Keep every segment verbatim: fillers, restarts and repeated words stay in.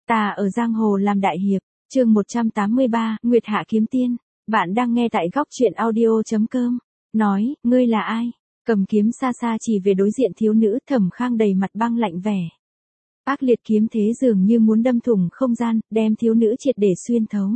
Ta ở giang hồ làm đại hiệp, chương một trăm tám mươi ba, Nguyệt Hạ Kiếm Tiên. Bạn đang nghe tại góc truyện audio chấm com. Nói, ngươi là ai? Cầm kiếm xa xa chỉ về đối diện thiếu nữ, Thẩm Khang đầy mặt băng lạnh vẻ. Ác liệt kiếm thế dường như muốn đâm thủng không gian, đem thiếu nữ triệt để xuyên thấu.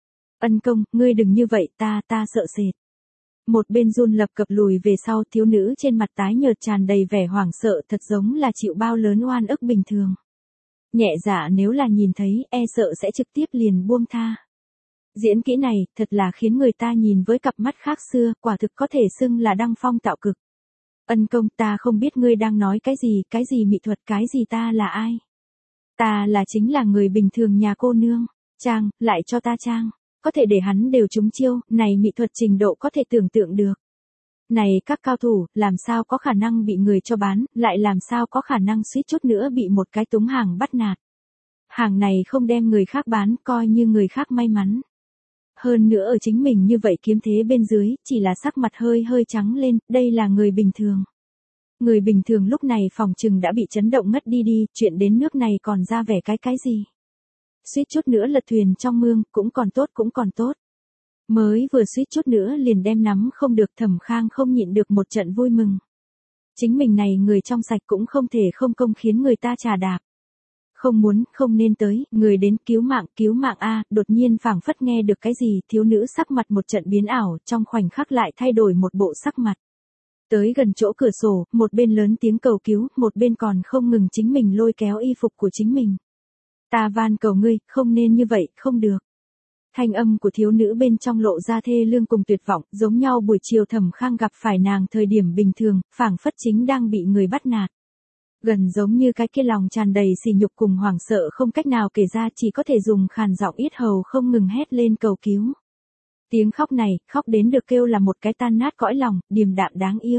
Ân công, ngươi đừng như vậy, ta, ta sợ sệt. Một bên run lập cập lùi về sau, thiếu nữ trên mặt tái nhợt tràn đầy vẻ hoảng sợ, thật giống là chịu bao lớn oan ức bình thường. Nhẹ dạ nếu là nhìn thấy, e sợ sẽ trực tiếp liền buông tha. Diễn kỹ này, thật là khiến người ta nhìn với cặp mắt khác xưa, quả thực có thể xưng là đăng phong tạo cực. Ân công, ta không biết ngươi đang nói cái gì, cái gì mỹ thuật, cái gì, ta là ai? Ta là chính là người bình thường nhà cô nương. Trang, lại cho ta trang. Có thể để hắn đều trúng chiêu, này mỹ thuật trình độ có thể tưởng tượng được. Này các cao thủ, làm sao có khả năng bị người cho bán, lại làm sao có khả năng suýt chút nữa bị một cái túng hàng bắt nạt. Hàng này không đem người khác bán, coi như người khác may mắn. Hơn nữa ở chính mình như vậy kiếm thế bên dưới, chỉ là sắc mặt hơi hơi trắng lên, đây là người bình thường. Người bình thường lúc này phòng trừng đã bị chấn động ngất đi đi, chuyện đến nước này còn ra vẻ cái cái gì. Suýt chút nữa lật thuyền trong mương, cũng còn tốt cũng còn tốt. Mới vừa suýt chút nữa liền đem nắm không được, Thẩm Khang không nhịn được một trận vui mừng. Chính mình này người trong sạch cũng không thể không công khiến người ta trà đạp. Không muốn, không nên tới, người đến cứu mạng, cứu mạng a, đột nhiên phảng phất nghe được cái gì, thiếu nữ sắc mặt một trận biến ảo, trong khoảnh khắc lại thay đổi một bộ sắc mặt. Tới gần chỗ cửa sổ, một bên lớn tiếng cầu cứu, một bên còn không ngừng chính mình lôi kéo y phục của chính mình. Ta van cầu ngươi, không nên như vậy, không được. Thanh âm của thiếu nữ bên trong lộ ra thê lương cùng tuyệt vọng, giống nhau buổi chiều Thẩm Khang gặp phải nàng thời điểm bình thường, phảng phất chính đang bị người bắt nạt. Gần giống như cái kia lòng tràn đầy sỉ nhục cùng hoảng sợ không cách nào kể ra, chỉ có thể dùng khàn giọng yết hầu không ngừng hét lên cầu cứu. Tiếng khóc này, khóc đến được kêu là một cái tan nát cõi lòng, điềm đạm đáng yêu.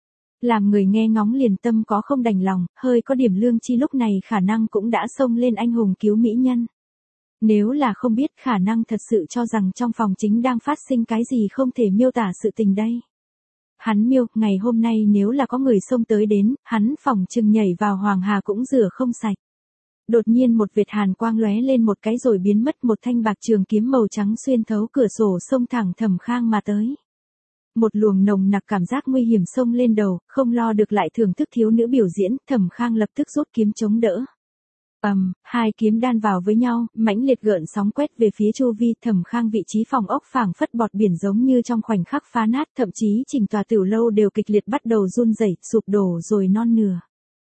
Làm người nghe ngóng liền tâm có không đành lòng, hơi có điểm lương chi lúc này khả năng cũng đã xông lên anh hùng cứu mỹ nhân. Nếu là không biết, khả năng thật sự cho rằng trong phòng chính đang phát sinh cái gì không thể miêu tả sự tình đây. Hắn miêu, ngày hôm nay nếu là có người xông tới đến, hắn phòng chừng nhảy vào hoàng hà cũng rửa không sạch. Đột nhiên một vệt hàn quang lóe lên một cái rồi biến mất, một thanh bạc trường kiếm màu trắng xuyên thấu cửa sổ xông thẳng Thẩm Khang mà tới. Một luồng nồng nặc cảm giác nguy hiểm xông lên đầu, không lo được lại thưởng thức thiếu nữ biểu diễn, Thẩm Khang lập tức rút kiếm chống đỡ. Ầm, um, hai kiếm đan vào với nhau, mãnh liệt gợn sóng quét về phía chu vi, Thẩm Khang vị trí phòng ốc phảng phất bọt biển giống như trong khoảnh khắc phá nát, thậm chí chỉnh tòa tiểu lâu đều kịch liệt bắt đầu run rẩy, sụp đổ rồi non nửa.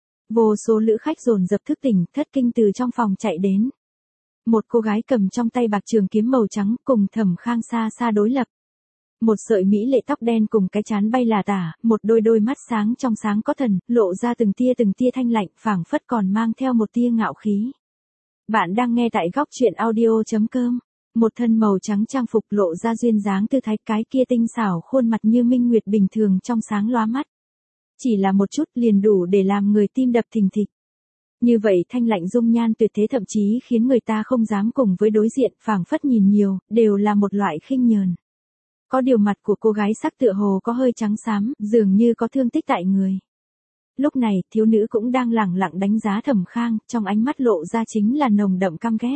Vô số lữ khách dồn dập thức tỉnh, thất kinh từ trong phòng chạy đến. Một cô gái cầm trong tay bạc trường kiếm màu trắng, cùng Thẩm Khang xa xa đối lập. Một sợi mỹ lệ tóc đen cùng cái trán bay là tả, một đôi đôi mắt sáng trong sáng có thần, lộ ra từng tia từng tia thanh lạnh, phảng phất còn mang theo một tia ngạo khí. Bạn đang nghe tại góc truyện audio chấm com. Một thân màu trắng trang phục lộ ra duyên dáng tư thái, cái kia tinh xảo khuôn mặt như minh nguyệt bình thường trong sáng lóa mắt. Chỉ là một chút liền đủ để làm người tim đập thình thịch. Như vậy thanh lạnh dung nhan tuyệt thế thậm chí khiến người ta không dám cùng với đối diện, phảng phất nhìn nhiều, đều là một loại khinh nhờn. Có điều mặt của cô gái sắc tựa hồ có hơi trắng xám, dường như có thương tích tại người. Lúc này, thiếu nữ cũng đang lẳng lặng đánh giá Thẩm Khang, trong ánh mắt lộ ra chính là nồng đậm căm ghét.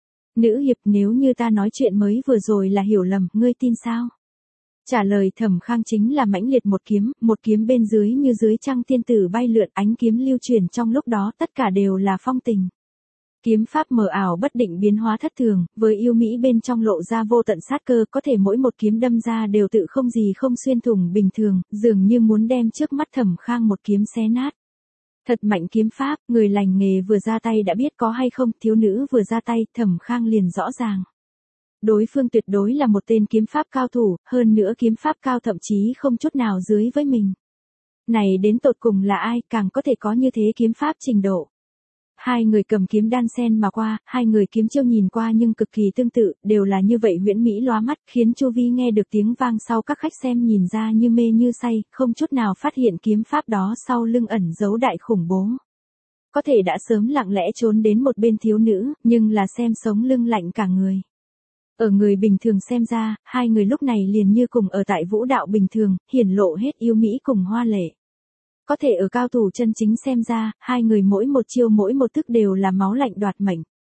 Nữ hiệp, nếu như ta nói chuyện mới vừa rồi là hiểu lầm, ngươi tin sao? Trả lời Thẩm Khang chính là mãnh liệt một kiếm, một kiếm bên dưới như dưới trăng tiên tử bay lượn, ánh kiếm lưu truyền trong lúc đó tất cả đều là phong tình. Kiếm pháp mờ ảo bất định biến hóa thất thường, với yêu mỹ bên trong lộ ra vô tận sát cơ, có thể mỗi một kiếm đâm ra đều tự không gì không xuyên thủng bình thường, dường như muốn đem trước mắt Thẩm Khang một kiếm xé nát. Thật mạnh kiếm pháp, người lành nghề vừa ra tay đã biết có hay không, thiếu nữ vừa ra tay, Thẩm Khang liền rõ ràng. Đối phương tuyệt đối là một tên kiếm pháp cao thủ, hơn nữa kiếm pháp cao thậm chí không chút nào dưới với mình. Này đến tột cùng là ai, càng có thể có như thế kiếm pháp trình độ. Hai người cầm kiếm đan sen mà qua, hai người kiếm chiêu nhìn qua nhưng cực kỳ tương tự, đều là như vậy huyễn mỹ lóa mắt, khiến chu vi nghe được tiếng vang sau các khách xem nhìn ra như mê như say, không chút nào phát hiện kiếm pháp đó sau lưng ẩn giấu đại khủng bố. Có thể đã sớm lặng lẽ trốn đến một bên thiếu nữ, nhưng là xem sống lưng lạnh cả người. Ở người bình thường xem ra, hai người lúc này liền như cùng ở tại vũ đạo bình thường, hiển lộ hết yêu mỹ cùng hoa lệ. Có thể ở cao thủ chân chính xem ra, hai người mỗi một chiêu mỗi một thức đều là máu lạnh đoạt mệnh.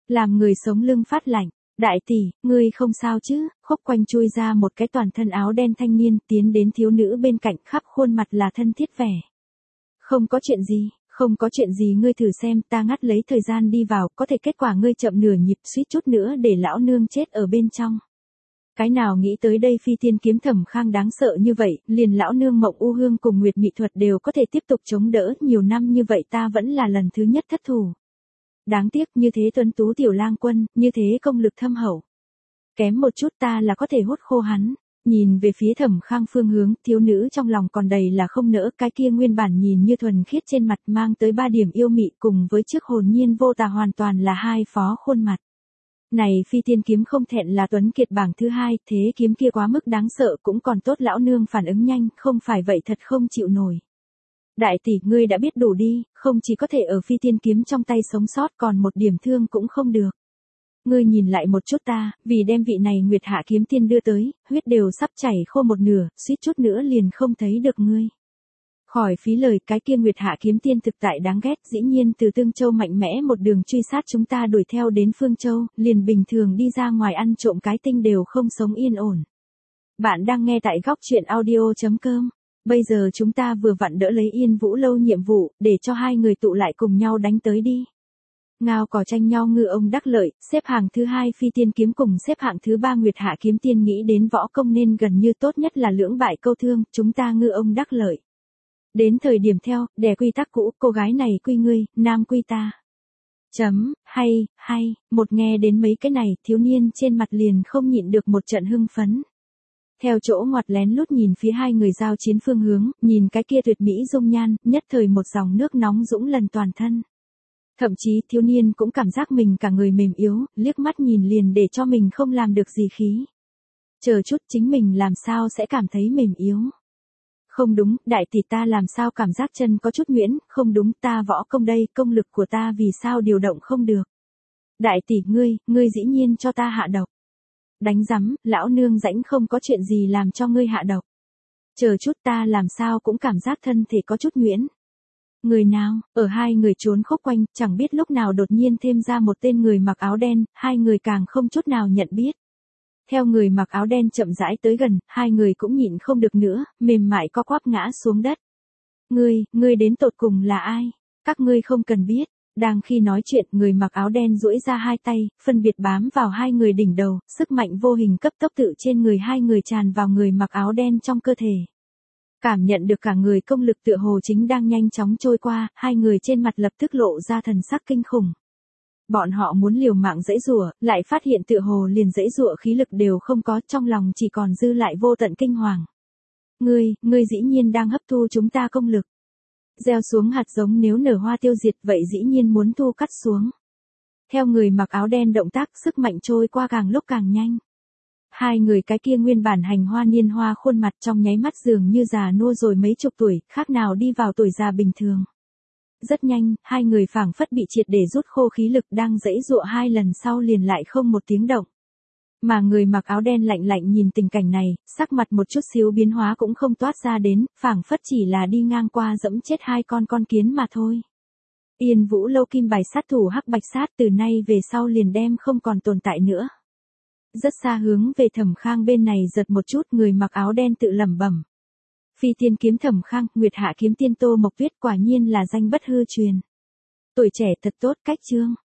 làm người sống lưng phát lạnh. Đại tỷ, ngươi không sao chứ? Khúc Quanh chui ra một cái toàn thân áo đen thanh niên tiến đến thiếu nữ bên cạnh, khắp khuôn mặt là thân thiết vẻ. Không có chuyện gì, không có chuyện gì, ngươi thử xem, ta ngắt lấy thời gian đi vào, có thể kết quả ngươi chậm nửa nhịp, suýt chút nữa để lão nương chết ở bên trong. Cái nào nghĩ tới đây phi tiên kiếm Thẩm Khang đáng sợ như vậy, liền lão nương Mộng U Hương cùng Nguyệt Mị Thuật đều có thể tiếp tục chống đỡ, nhiều năm như vậy ta vẫn là lần thứ nhất thất thủ. Đáng tiếc, như thế tuấn tú tiểu lang quân, như thế công lực thâm hậu. Kém một chút ta là có thể hút khô hắn. Nhìn về phía Thẩm Khang phương hướng, thiếu nữ trong lòng còn đầy là không nỡ, cái kia nguyên bản nhìn như thuần khiết trên mặt mang tới ba điểm yêu mị cùng với trước hồn nhiên vô tà hoàn toàn là hai phó khuôn mặt. Này phi tiên kiếm không thẹn là tuấn kiệt bảng thứ hai, thế kiếm kia quá mức đáng sợ, cũng còn tốt lão nương phản ứng nhanh, không phải vậy thật không chịu nổi. Đại tỷ, ngươi đã biết đủ đi, không chỉ có thể ở phi tiên kiếm trong tay sống sót, còn một điểm thương cũng không được. Ngươi nhìn lại một chút ta, vì đem vị này Nguyệt Hạ kiếm tiên đưa tới, huyết đều sắp chảy khô một nửa, suýt chút nữa liền không thấy được ngươi. Khỏi phí lời, cái kia Nguyệt Hạ kiếm tiên thực tại đáng ghét, dĩ nhiên từ Tương Châu mạnh mẽ một đường truy sát chúng ta đuổi theo đến Phương Châu, liền bình thường đi ra ngoài ăn trộm cái tinh đều không sống yên ổn. Bạn đang nghe tại góc truyện audio chấm com. Bây giờ chúng ta vừa vặn đỡ lấy Yên Vũ Lâu nhiệm vụ, để cho hai người tụ lại cùng nhau đánh tới đi. Ngao cỏ tranh nhau ngư ông đắc lợi, xếp hạng thứ hai phi tiên kiếm cùng xếp hạng thứ ba Nguyệt Hạ kiếm tiên, nghĩ đến võ công nên gần như tốt nhất là lưỡng bại câu thương, chúng ta ngư ông đắc lợi. Đến thời điểm theo, đè quy tắc cũ, cô gái này quy ngươi, nam quy ta. Chấm, hay, hay, một nghe đến mấy cái này, thiếu niên trên mặt liền không nhịn được một trận hưng phấn. Theo chỗ ngoặt lén lút nhìn phía hai người giao chiến phương hướng, nhìn cái kia tuyệt mỹ dung nhan, nhất thời một dòng nước nóng dũng lần toàn thân. Thậm chí thiếu niên cũng cảm giác mình cả người mềm yếu, liếc mắt nhìn liền để cho mình không làm được gì khí. Chờ chút, chính mình làm sao sẽ cảm thấy mềm yếu. Không đúng, đại tỷ, ta làm sao cảm giác chân có chút nhuyễn, không đúng, ta võ công đây, công lực của ta vì sao điều động không được. Đại tỷ, ngươi, ngươi dĩ nhiên cho ta hạ độc. Đánh rắm, lão nương rãnh không có chuyện gì làm cho ngươi hạ độc. Chờ chút, ta làm sao cũng cảm giác thân thể có chút nhuyễn. Người nào, ở hai người trốn Khúc Quanh, chẳng biết lúc nào đột nhiên thêm ra một tên người mặc áo đen, hai người càng không chút nào nhận biết. Theo người mặc áo đen chậm rãi tới gần, hai người cũng nhịn không được nữa, mềm mại co quắp ngã xuống đất. Ngươi, ngươi đến tột cùng là ai? Các ngươi không cần biết. Đang khi nói chuyện, người mặc áo đen duỗi ra hai tay, phân biệt bám vào hai người đỉnh đầu, sức mạnh vô hình cấp tốc tự trên người hai người tràn vào người mặc áo đen trong cơ thể. Cảm nhận được cả người công lực tựa hồ chính đang nhanh chóng trôi qua, hai người trên mặt lập tức lộ ra thần sắc kinh khủng. Bọn họ muốn liều mạng giãy giụa, lại phát hiện tựa hồ liền giãy giụa khí lực đều không có, trong lòng chỉ còn dư lại vô tận kinh hoàng. Ngươi, ngươi dĩ nhiên đang hấp thu chúng ta công lực. Gieo xuống hạt giống nếu nở hoa tiêu diệt, vậy dĩ nhiên muốn thu cắt xuống. Theo người mặc áo đen động tác, sức mạnh trôi qua càng lúc càng nhanh. Hai người cái kia nguyên bản hành hoa niên hoa khuôn mặt trong nháy mắt dường như già nua rồi mấy chục tuổi, khác nào đi vào tuổi già bình thường. Rất nhanh, hai người phảng phất bị triệt để rút khô khí lực, đang giãy giụa hai lần sau liền lại không một tiếng động. Mà người mặc áo đen lạnh lạnh nhìn tình cảnh này, sắc mặt một chút xíu biến hóa cũng không toát ra đến, phảng phất chỉ là đi ngang qua dẫm chết hai con con kiến mà thôi. Yên Vũ Lâu kim bài sát thủ Hắc Bạch Sát từ nay về sau liền đem không còn tồn tại nữa. Rất xa hướng về Thẩm Khang bên này giật một chút, người mặc áo đen tự lẩm bẩm. Phi tiên kiếm Thẩm Khang, Nguyệt Hạ kiếm tiên Tô Mộc Tuyết, quả nhiên là danh bất hư truyền. Tuổi trẻ thật tốt, cách chương.